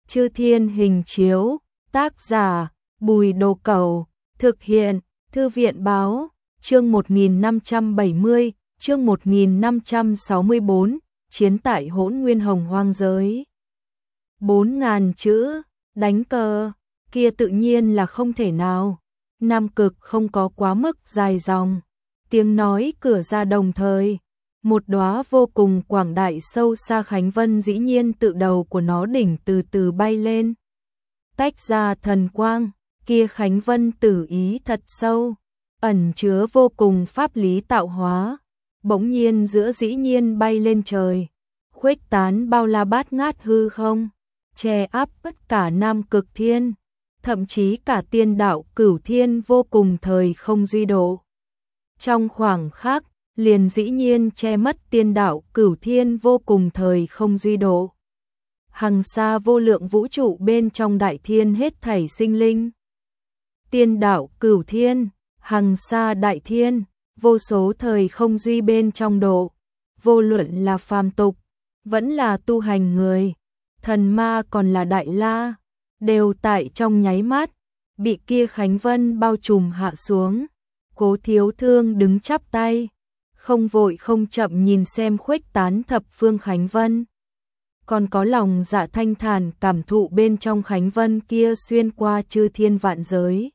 Chư Thiên Hình Chiếu, tác giả Bùi Đồ Cẩu, thực hiện Thư viện Báo, chương 1570, chương 1564, chiến tại Hỗn Nguyên Hồng Hoang giới. 4.000 chữ, đánh cờ, kia tự nhiên là không thể nào. Nam Cực không có quá mức dài dòng, tiếng nói cửa ra đồng thời. Một đóa vô cùng quảng đại sâu xa khánh vân dĩ nhiên tự đầu của nó đỉnh từ từ bay lên. Tách ra thần quang, kia khánh vân tử ý thật sâu, ẩn chứa vô cùng pháp lý tạo hóa. Bỗng nhiên giữa dĩ nhiên bay lên trời, khuếch tán bao la bát ngát hư không, che áp tất cả Nam Cực thiên, thậm chí cả tiên đạo cửu thiên vô cùng thời không duy độ. Trong khoảng khắc, liền dĩ nhiên che mất tiên đạo cửu thiên vô cùng thời không duy độ. Hằng xa vô lượng vũ trụ bên trong đại thiên hết thảy sinh linh. Tiên đạo cửu thiên, hằng xa đại thiên, vô số thời không duy bên trong độ, vô luận là phàm tục, vẫn là tu hành người, thần ma còn là đại la, đều tại trong nháy mắt, bị kia khánh vân bao trùm hạ xuống. Cố Thiếu Thương đứng chắp tay, không vội không chậm nhìn xem khuếch tán thập phương khánh vân. Còn có lòng dạ thanh thản cảm thụ bên trong khánh vân kia xuyên qua chư thiên vạn giới.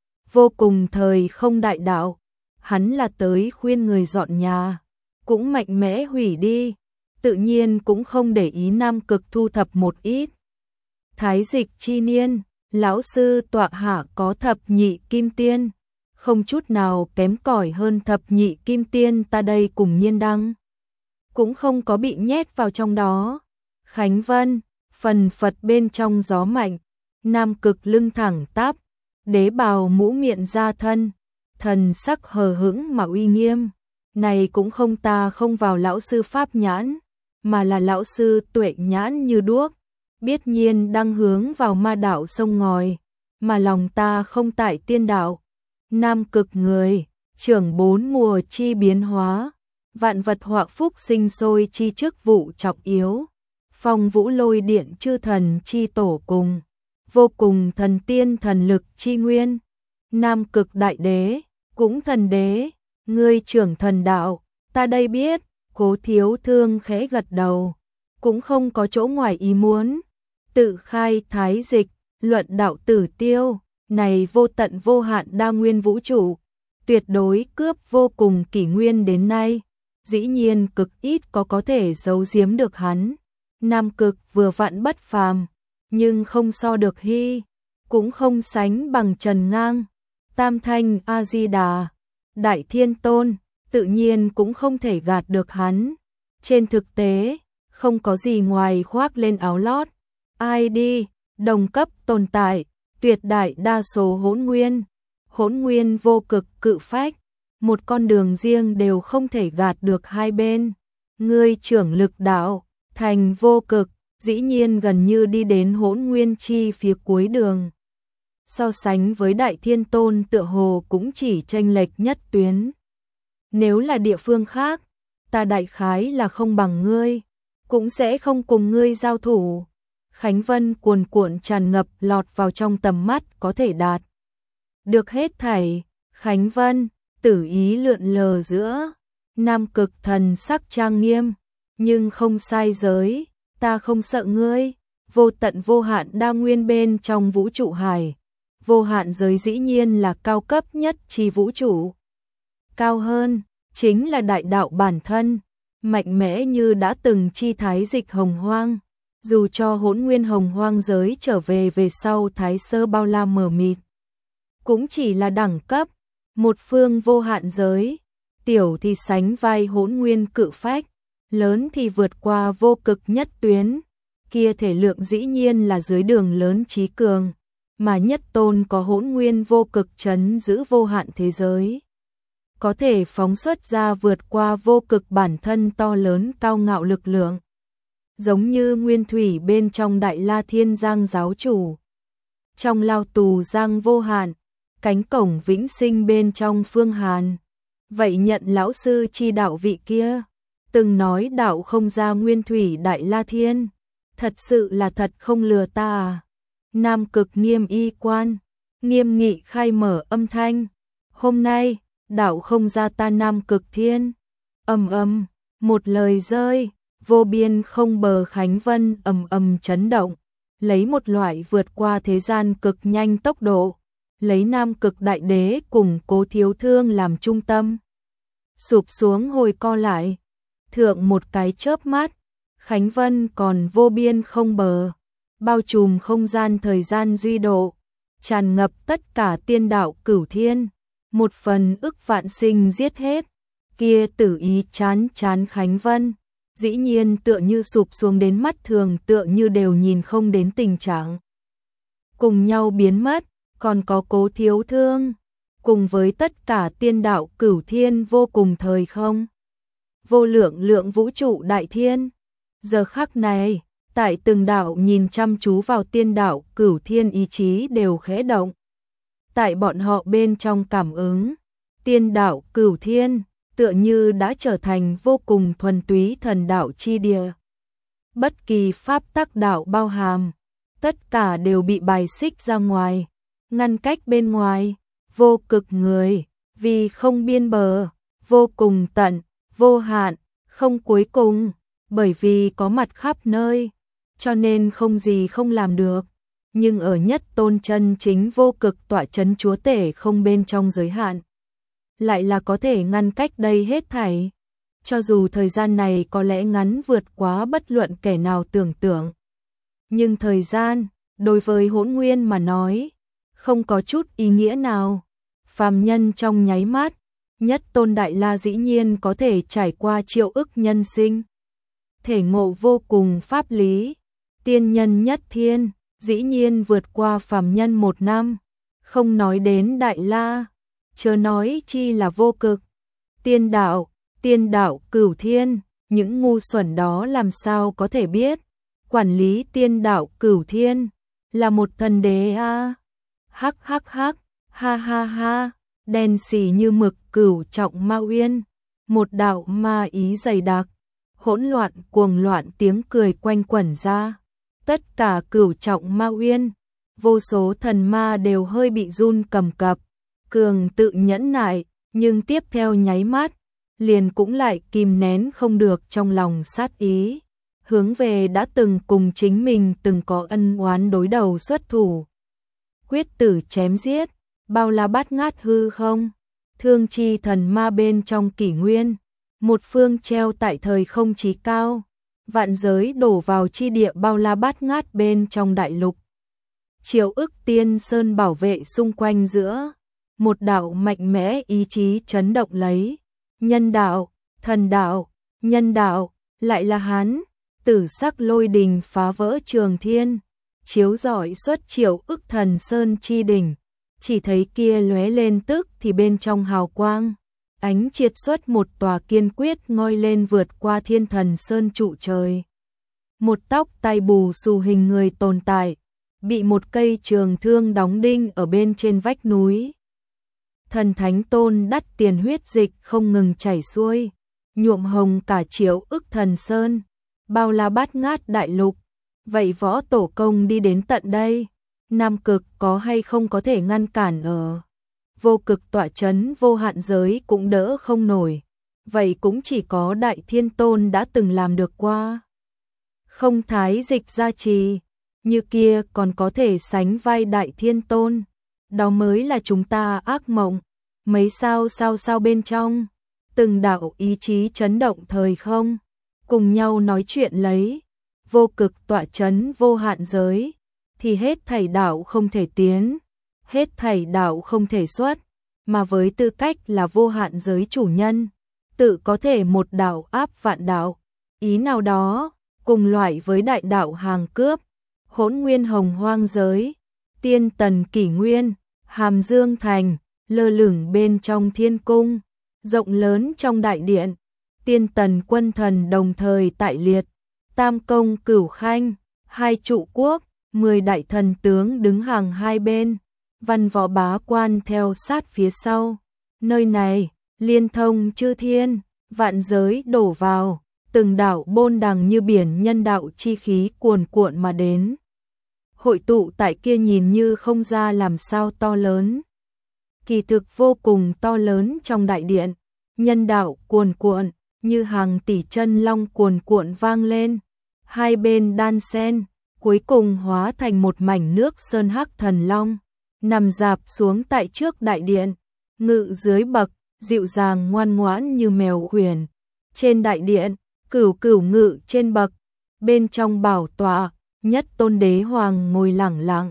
Vô cùng thời không đại đạo, hắn là tới khuyên người dọn nhà, cũng mạnh mẽ hủy đi, tự nhiên cũng không để ý Nam Cực thu thập một ít. Thái dịch chi niên, lão sư tọa hạ có thập nhị kim tiên, không chút nào kém cỏi hơn thập nhị kim tiên ta đây cùng nhiên đăng. Cũng không có bị nhét vào trong đó. Khánh vân, phần phật bên trong gió mạnh, Nam Cực lưng thẳng tắp, đế bào mũ miệng ra thân, thần sắc hờ hững mà uy nghiêm. Này cũng không ta không vào lão sư pháp nhãn, mà là lão sư tuệ nhãn như đuốc, biết nhiên đang hướng vào ma đạo sông ngòi, mà lòng ta không tại tiên đạo. Nam Cực người, trưởng bốn mùa chi biến hóa, vạn vật họa phúc sinh sôi chi chức vụ trọng yếu, phong vũ lôi điện chư thần chi tổ cùng, vô cùng thần tiên thần lực chi nguyên. Nam Cực đại đế, cũng thần đế, ngươi trưởng thần đạo, ta đây biết. Cố Thiếu Thương khẽ gật đầu, cũng không có chỗ ngoài ý muốn. Tự khai thái dịch, luận đạo tử tiêu, này vô tận vô hạn đa nguyên vũ trụ, tuyệt đối cướp vô cùng kỷ nguyên đến nay, dĩ nhiên cực ít có thể giấu giếm được hắn. Nam Cực vừa vặn bất phàm, nhưng không so được Hy, cũng không sánh bằng Trần Ngang, Tam Thanh A Di Đà, Đại Thiên Tôn, tự nhiên cũng không thể gạt được hắn. Trên thực tế, không có gì ngoài khoác lên áo lót, ai đi, đồng cấp tồn tại, tuyệt đại đa số hỗn nguyên vô cực cự phách, một con đường riêng đều không thể gạt được hai bên. Ngươi trưởng lực đạo, thành vô cực, dĩ nhiên gần như đi đến hỗn nguyên chi phía cuối đường. So sánh với Đại Thiên Tôn tựa hồ cũng chỉ chênh lệch nhất tuyến. Nếu là địa phương khác, ta đại khái là không bằng ngươi, cũng sẽ không cùng ngươi giao thủ. Khánh vân cuồn cuộn tràn ngập lọt vào trong tầm mắt có thể đạt được hết thảy. Khánh vân, tử ý lượn lờ giữa, Nam Cực thần sắc trang nghiêm, nhưng không sai giới, ta không sợ ngươi. Vô tận vô hạn đa nguyên bên trong vũ trụ hải, vô hạn giới dĩ nhiên là cao cấp nhất chi vũ trụ. Cao hơn, chính là đại đạo bản thân, mạnh mẽ như đã từng chi thái dịch hồng hoang. Dù cho hỗn nguyên hồng hoang giới trở về về sau thái sơ bao la mờ mịt, cũng chỉ là đẳng cấp, một phương vô hạn giới, tiểu thì sánh vai hỗn nguyên cự phách, lớn thì vượt qua vô cực nhất tuyến, kia thể lượng dĩ nhiên là dưới đường lớn trí cường, mà nhất tôn có hỗn nguyên vô cực trấn giữ vô hạn thế giới. Có thể phóng xuất ra vượt qua vô cực bản thân to lớn cao ngạo lực lượng. Giống như nguyên thủy bên trong Đại La Thiên Giang giáo chủ, trong lao tù giang vô hạn, cánh cổng vĩnh sinh bên trong Phương Hàn. Vậy nhận lão sư chi đạo vị kia, từng nói đạo không ra nguyên thủy Đại La Thiên, Thật sự là thật không lừa ta à? Nam Cực Nghiêm y quan, nghiêm nghị khai mở âm thanh. Hôm nay, đạo không ra ta Nam Cực Thiên. Ầm ầm, một lời rơi, vô biên không bờ Khánh Vân ầm ầm chấn động, lấy một loại vượt qua thế gian cực nhanh tốc độ, lấy Nam Cực Đại Đế cùng Cố Thiếu Thương làm trung tâm. Sụp xuống hồi co lại, thượng một cái chớp mắt, Khánh Vân còn vô biên không bờ, bao trùm không gian thời gian duy độ, tràn ngập tất cả tiên đạo cửu thiên, một phần ức vạn sinh giết hết, kia tử ý chán Khánh Vân, dĩ nhiên tựa như sụp xuống đến mắt thường, tựa như đều nhìn không đến tình trạng. Cùng nhau biến mất, còn có Cố Thiếu Thương, cùng với tất cả tiên đạo cửu thiên vô cùng thời không. Vô lượng vũ trụ đại thiên. Giờ khắc này, tại từng đạo nhìn chăm chú vào tiên đạo cửu thiên ý chí đều khẽ động. Tại bọn họ bên trong cảm ứng, tiên đạo cửu thiên tựa như đã trở thành vô cùng thuần túy thần đạo chi địa. Bất kỳ pháp tắc đạo bao hàm, tất cả đều bị bài xích ra ngoài, ngăn cách bên ngoài, vô cực người, vì không biên bờ, vô cùng tận, vô hạn, không cuối cùng, bởi vì có mặt khắp nơi, cho nên không gì không làm được. Nhưng ở nhất tôn chân chính vô cực tọa chấn chúa tể không bên trong giới hạn, lại là có thể ngăn cách đây hết thảy. Cho dù thời gian này có lẽ ngắn vượt quá bất luận kẻ nào tưởng tượng, nhưng thời gian, đối với Hỗn Nguyên mà nói, không có chút ý nghĩa nào. Phàm nhân trong nháy mắt, nhất tôn Đại La dĩ nhiên có thể trải qua triệu ức nhân sinh, thể ngộ vô cùng pháp lý. Tiên nhân nhất thiên, dĩ nhiên vượt qua phàm nhân 1 năm, không nói đến Đại La, chớ nói chi là vô cực. Tiên đạo cửu thiên, những ngu xuẩn đó làm sao có thể biết, quản lý tiên đạo cửu thiên, là một thần đế a. Hắc hắc hắc, ha ha ha, đen xì như mực cửu trọng ma uyên, một đạo ma ý dày đặc, hỗn loạn cuồng loạn tiếng cười quanh quẩn ra. Tất cả cửu trọng ma uyên, vô số thần ma đều hơi bị run cầm cập, cường tự nhẫn nại, nhưng tiếp theo nháy mắt, liền cũng lại kìm nén không được trong lòng sát ý, hướng về đã từng cùng chính mình từng có ân oán đối đầu xuất thủ. Quyết tử chém giết, bao la bát ngát hư không, thương chi thần ma bên trong kỷ nguyên, một phương treo tại thời không chí cao, vạn giới đổ vào chi địa bao la bát ngát bên trong đại lục. Triệu ức tiên sơn bảo vệ xung quanh giữa, một đạo mạnh mẽ ý chí chấn động lấy, nhân đạo, thần đạo, nhân đạo, lại là hắn, tử sắc lôi đình phá vỡ trường thiên, chiếu rọi xuất triệu ức thần sơn chi đỉnh, chỉ thấy kia lóe lên tức thì bên trong hào quang, ánh triệt xuất một tòa kiên quyết ngoi lên vượt qua thiên thần sơn trụ trời. Một tóc tai bù xù hình người tồn tại, bị một cây trường thương đóng đinh ở bên trên vách núi. Thần thánh tôn đắt tiền huyết dịch không ngừng chảy xuôi, nhuộm hồng cả triệu ức thần sơn, bao la bát ngát đại lục. Vậy võ tổ công đi đến tận đây, Nam Cực có hay không có thể ngăn cản ở? Vô cực tọa chấn vô hạn giới cũng đỡ không nổi, vậy cũng chỉ có Đại Thiên Tôn đã từng làm được qua. Không thái dịch gia trì, như kia còn có thể sánh vai Đại Thiên Tôn, đó mới là chúng ta ác mộng. Mấy sao bên trong, từng đạo ý chí chấn động thời không, cùng nhau nói chuyện lấy, vô cực tọa chấn vô hạn giới, thì hết thảy đạo không thể tiến, hết thảy đạo không thể xuất, mà với tư cách là vô hạn giới chủ nhân, tự có thể một đạo áp vạn đạo, ý nào đó, cùng loại với đại đạo hàng cướp, Hỗn Nguyên hồng hoang giới, tiên tần kỷ nguyên, Hàm Dương thành, lơ lửng bên trong thiên cung, rộng lớn trong đại điện, tiên tần quân thần đồng thời tại liệt, tam công cửu khanh, 2 trụ quốc, 10 đại thần tướng đứng hàng hai bên, văn võ bá quan theo sát phía sau. Nơi này, liên thông chư thiên, vạn giới đổ vào, từng đạo bôn đằng như biển nhân đạo chi khí cuồn cuộn mà đến. Hội tụ tại kia nhìn như không ra làm sao to lớn. Kỳ thực vô cùng to lớn trong đại điện, nhân đạo cuồn cuộn, như hàng tỷ chân long cuồn cuộn vang lên. Hai bên đan xen, cuối cùng hóa thành một mảnh nước sơn hắc thần long, nằm rạp xuống tại trước đại điện, ngự dưới bậc, dịu dàng ngoan ngoãn như mèo khuyển. Trên đại điện, cửu cửu ngự trên bậc, bên trong bảo tọa, nhất tôn đế hoàng ngồi lẳng lặng,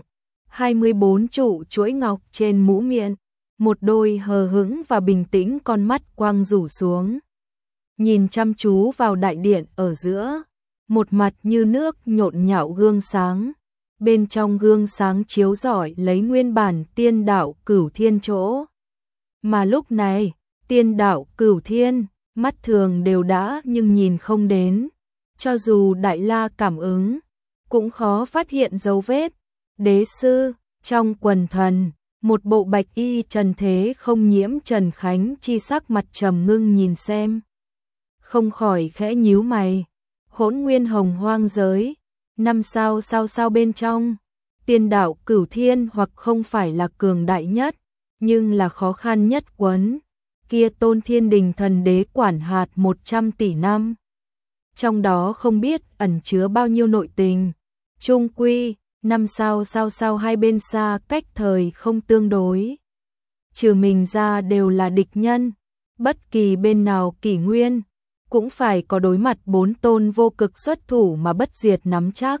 24 trụ chuỗi ngọc trên mũ miệng, một đôi hờ hững và bình tĩnh con mắt quang rủ xuống. Nhìn chăm chú vào đại điện ở giữa, một mặt như nước nhộn nhạo gương sáng, bên trong gương sáng chiếu rọi lấy nguyên bản tiên đạo cửu thiên chỗ. Mà lúc này, tiên đạo cửu thiên, mắt thường đều đã nhưng nhìn không đến, cho dù Đại La cảm ứng, cũng khó phát hiện dấu vết. Đế sư, trong quần thần, một bộ bạch y trần thế không nhiễm Trần Khánh chi sắc mặt trầm ngưng nhìn xem. Không khỏi khẽ nhíu mày, Hỗn Nguyên Hồng Hoang giới, năm sao bên trong, tiên đạo cửu thiên hoặc không phải là cường đại nhất, nhưng là khó khăn nhất quấn. Kia tôn thiên đình thần đế quản hạt 100 tỷ năm. Trong đó không biết ẩn chứa bao nhiêu nội tình. Trung quy, năm sao hai bên xa cách thời không tương đối. Trừ mình ra đều là địch nhân, bất kỳ bên nào kỷ nguyên, cũng phải có đối mặt 4 tôn vô cực xuất thủ mà bất diệt nắm chắc.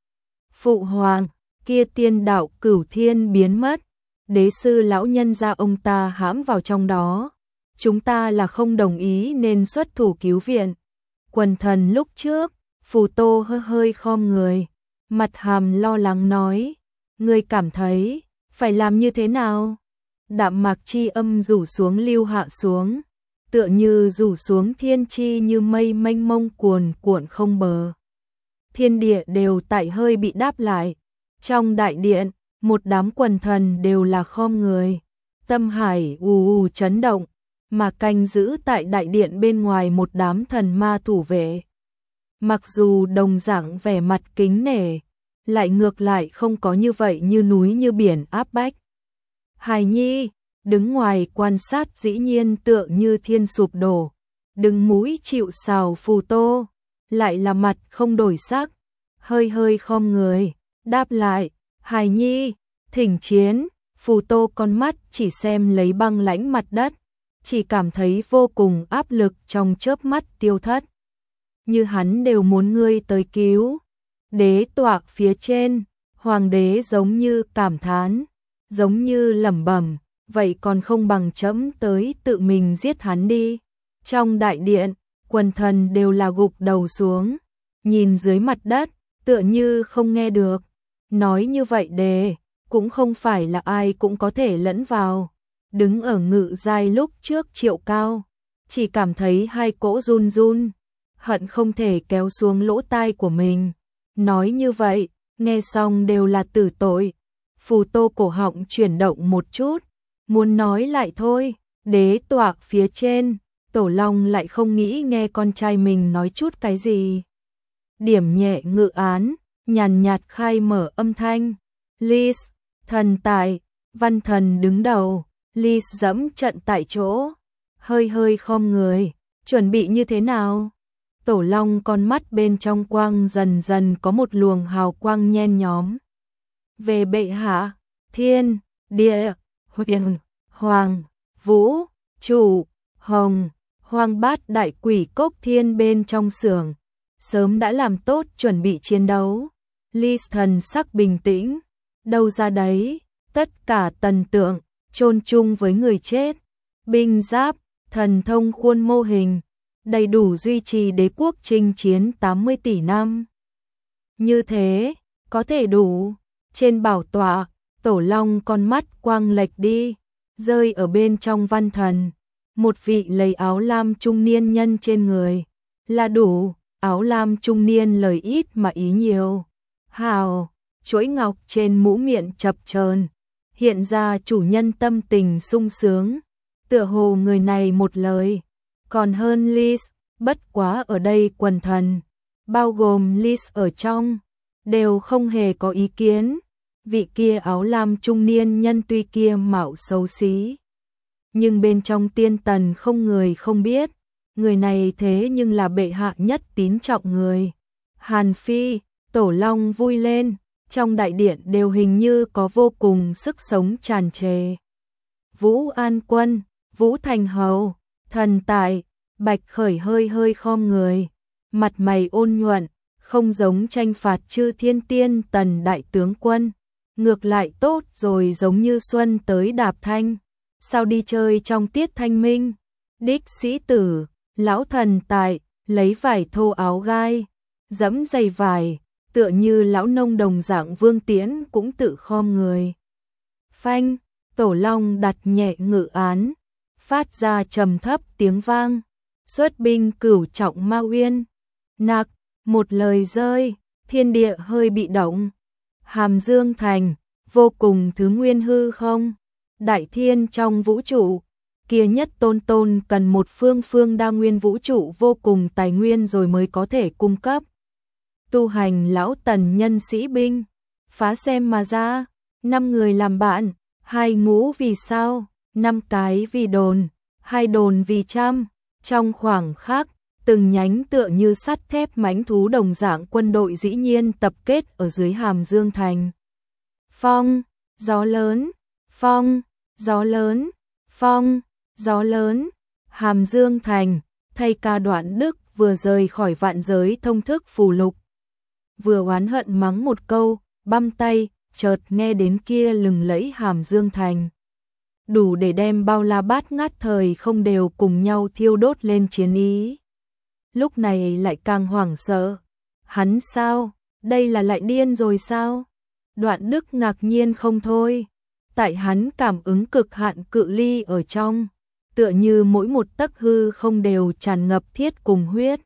Phụ hoàng, kia tiên đạo cửu thiên biến mất, đế sư lão nhân gia ông ta hãm vào trong đó. Chúng ta là không đồng ý nên xuất thủ cứu viện. Quần thần lúc trước, Phù Tô hơi khom người, mặt hàm lo lắng nói, ngươi cảm thấy phải làm như thế nào? Đạm mạc chi âm rủ xuống lưu hạ xuống, tựa như rủ xuống thiên chi như mây mênh mông cuồn cuộn không bờ. Thiên địa đều tại hơi bị đáp lại. Trong đại điện, một đám quần thần đều là khom người, tâm hải ù chấn động, mà canh giữ tại đại điện bên ngoài một đám thần ma thủ vệ. Mặc dù đồng dạng vẻ mặt kính nể, lại ngược lại không có như vậy như núi như biển áp bách. Hài Nhi, đứng ngoài quan sát dĩ nhiên tựa như thiên sụp đổ, đứng mũi chịu sào Phù Tô, lại là mặt không đổi sắc, hơi khom người, đáp lại, Hài Nhi, thỉnh chiến. Phù Tô con mắt chỉ xem lấy băng lãnh mặt đất, chỉ cảm thấy vô cùng áp lực trong chớp mắt tiêu thất. Như hắn đều muốn ngươi tới cứu. Đế tọa phía trên, hoàng đế giống như cảm thán, giống như lẩm bẩm, vậy còn không bằng trẫm tới tự mình giết hắn đi. Trong đại điện, quần thần đều là gục đầu xuống, nhìn dưới mặt đất, tựa như không nghe được. Nói như vậy đề, cũng không phải là ai cũng có thể lẫn vào. Đứng ở ngự giai lúc trước Triệu Cao, chỉ cảm thấy hai cỗ run run, hận không thể kéo xuống lỗ tai của mình. Nói như vậy, nghe xong đều là tử tội. Phù Tô cổ họng chuyển động một chút, muốn nói lại thôi. Đế tọa phía trên, Tổ Long lại không nghĩ nghe con trai mình nói chút cái gì. Điểm nhẹ ngự án, nhàn nhạt khai mở âm thanh. Lis, thần tại, văn thần đứng đầu. Lis dẫm trận tại chỗ, hơi khom người, chuẩn bị như thế nào? Tổ Long con mắt bên trong quang dần dần có một luồng hào quang nhen nhóm. Về bệ hạ, thiên, địa, huyền, hoàng, vũ, trụ, hồng, hoang bát đại quỷ cốc thiên bên trong xưởng, sớm đã làm tốt chuẩn bị chiến đấu. Lis thần sắc bình tĩnh, đâu ra đấy, tất cả tần tượng, chôn chung với người chết, binh giáp, thần thông khuôn mô hình, đầy đủ duy trì đế quốc chinh chiến 80 tỷ năm. Như thế, có thể đủ. Trên bảo tọa, Tổ Long con mắt quang lệch đi, rơi ở bên trong văn thần. Một vị lấy áo lam trung niên nhân trên người, là đủ. Áo lam trung niên lời ít mà ý nhiều. Hào, chuỗi ngọc trên mũ miệng chập chờn, hiện ra chủ nhân tâm tình sung sướng, tựa hồ người này một lời, còn hơn Lis, Bất quá ở đây quần thần, bao gồm Lis ở trong, đều không hề có ý kiến. Vị kia áo lam trung niên nhân tuy kia mạo xấu xí, nhưng bên trong tiên tần không người không biết, người này thế nhưng là bệ hạ nhất tín trọng người. Hàn Phi, Tổ Long vui lên, trong đại điện đều hình như có vô cùng sức sống tràn trề. Vũ An Quân, Vũ Thành Hầu, Thần Tại, Bạch Khởi hơi hơi khom người, mặt mày ôn nhuận, không giống tranh phạt chư thiên tiên tần đại tướng quân, ngược lại tốt rồi, giống như xuân tới đạp thanh, sao đi chơi trong tiết thanh minh. Đích sĩ tử, lão Thần Tại, lấy vải thô áo gai, dẫm giày vải, tựa như lão nông đồng dạng. Vương Tiễn cũng tự khom người. Phanh, Tổ Long đặt nhẹ ngự án, phát ra trầm thấp tiếng vang, xuất binh cửu trọng Ma Uyên. Nặc, một lời rơi, thiên địa hơi bị động. Hàm Dương thành, vô cùng thứ nguyên hư không, đại thiên trong vũ trụ, kia nhất tôn tôn cần một phương phương đa nguyên vũ trụ vô cùng tài nguyên rồi mới có thể cung cấp. Tu hành lão tần nhân sĩ binh, phá xem mà ra, 5 người làm bạn, 2 ngũ vì sao, 5 cái vì đồn, 2 đồn vì trăm. Trong khoảng khắc, từng nhánh tựa như sắt thép mãnh thú đồng dạng quân đội dĩ nhiên tập kết ở dưới Hàm Dương thành. Phong, gió lớn, phong, gió lớn, phong, gió lớn. Hàm Dương thành, thay ca Đoạn Đức vừa rời khỏi vạn giới thông thức phù lục, vừa oán hận mắng một câu, băm tay, chợt nghe đến kia lừng lẫy Hàm Dương thành, đủ để đem bao la bát ngát thời không đều cùng nhau thiêu đốt lên chiến ý. Lúc này lại càng hoảng sợ. Hắn sao? Đây là lại điên rồi sao? Đoạn Đức ngạc nhiên không thôi. Tại hắn cảm ứng cực hạn cự ly ở trong, tựa như mỗi một tấc hư không đều tràn ngập thiết cùng huyết.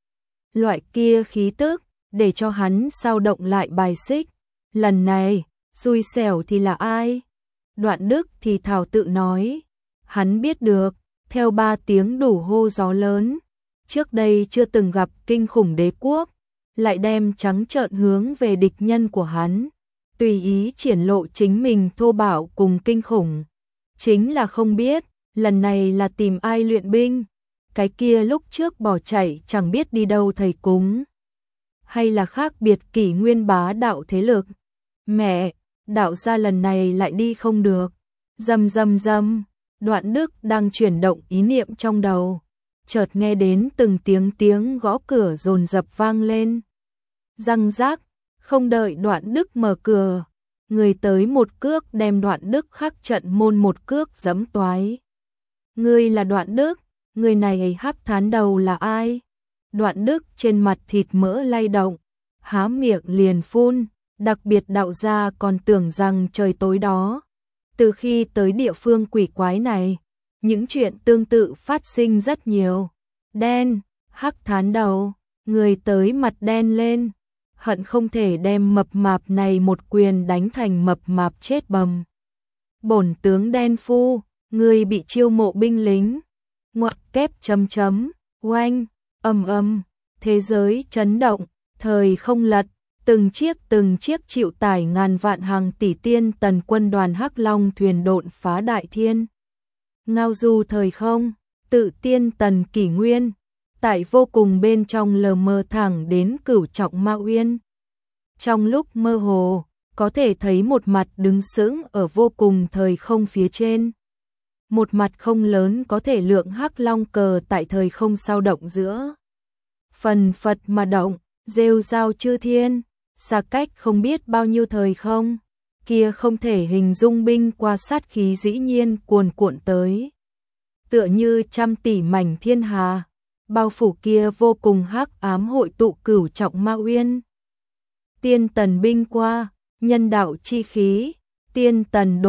Loại kia khí tức, để cho hắn sao động lại bài xích. Lần này, xui xẻo thì là ai? Đoạn Đức thì thảo tự nói. Hắn biết được, theo 3 tiếng đủ hô gió lớn, trước đây chưa từng gặp kinh khủng đế quốc, lại đem trắng trợn hướng về địch nhân của hắn, tùy ý triển lộ chính mình thô bạo cùng kinh khủng. Chính là không biết, lần này là tìm ai luyện binh, cái kia lúc trước bỏ chạy chẳng biết đi đâu thầy cúng, hay là khác biệt kỷ nguyên bá đạo thế lực. Mẹ, đạo gia lần này lại đi không được. Rầm rầm rầm, Đoạn Đức đang chuyển động ý niệm trong đầu, chợt nghe đến từng tiếng gõ cửa dồn dập vang lên. Răng rác, không đợi Đoạn Đức mở cửa, người tới một cước đem Đoạn Đức khắc trận môn một cước giẫm toái. Ngươi là Đoạn Đức, người này hắc thán đầu là ai? Đoạn Đức trên mặt thịt mỡ lay động, há miệng liền phun, đặc biệt đạo gia còn tưởng rằng trời tối đó. Từ khi tới địa phương quỷ quái này, những chuyện tương tự phát sinh rất nhiều. Đen, hắc thán đầu, người tới mặt đen lên, hận không thể đem mập mạp này một quyền đánh thành mập mạp chết bầm. Bổn tướng đen phu, người bị chiêu mộ binh lính. Ngoặc kép chấm chấm, oanh, ầm, thế giới chấn động, thời không lật, từng chiếc chịu tải ngàn vạn hàng tỷ tiên tần quân đoàn Hắc Long thuyền độn phá đại thiên. Ngao du thời không, tự tiên tần kỷ nguyên, tại vô cùng bên trong lờ mờ thẳng đến cửu trọng Ma Uyên. Trong lúc mơ hồ, có thể thấy một mặt đứng sững ở vô cùng thời không phía trên. Một mặt không lớn có thể lượng Hắc Long cờ tại thời không sao động giữa. Phần phật mà động, rêu rao chư thiên, xa cách không biết bao nhiêu thời không, kia không thể hình dung binh qua sát khí dĩ nhiên cuồn cuộn tới. Tựa như trăm tỷ mảnh thiên hà, bao phủ kia vô cùng hắc ám hội tụ cửu trọng Ma Uyên. Tiên tần binh qua, nhân đạo chi khí, tiên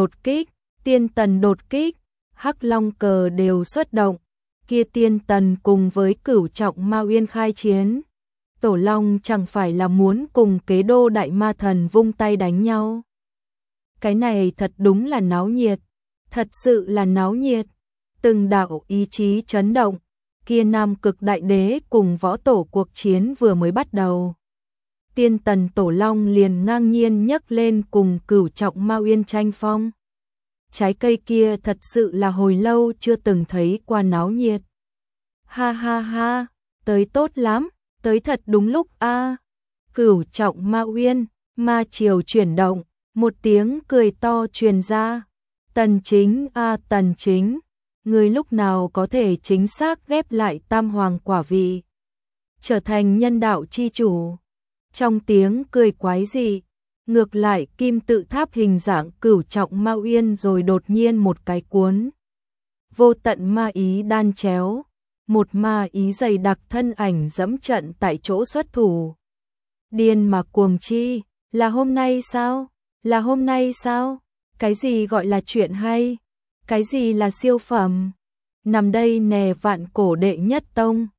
tần đột kích, Hắc Long cờ đều xuất động, kia tiên tần cùng với cửu trọng Ma Uyên khai chiến. Tổ Long chẳng phải là muốn cùng kế đô đại ma thần vung tay đánh nhau. Cái này thật đúng là náo nhiệt, thật sự là náo nhiệt. Từng đạo ý chí chấn động, kia Nam Cực Đại Đế cùng võ tổ cuộc chiến vừa mới bắt đầu. Tiên Tần Tổ Long liền ngang nhiên nhấc lên cùng Cửu Trọng Ma Uyên tranh phong. Trái cây kia thật sự là hồi lâu chưa từng thấy qua náo nhiệt. Ha ha ha, tới tốt lắm, tới thật đúng lúc a. Cửu Trọng Ma Uyên, ma triều chuyển động, một tiếng cười to truyền ra. Tần Chính a Tần Chính, người lúc nào có thể chính xác ghép lại tam hoàng quả vị, trở thành nhân đạo chi chủ. Trong tiếng cười quái dị, ngược lại kim tự tháp hình dạng Cửu Trọng Ma Uyên rồi đột nhiên một cái cuốn. Vô tận ma ý đan chéo, một ma ý dày đặc thân ảnh dẫm trận tại chỗ xuất thủ. Điên mà cuồng chi, là hôm nay sao? Là hôm nay sao? Cái gì gọi là chuyện hay? Cái gì là siêu phẩm? Nằm đây nè vạn cổ đệ nhất tông,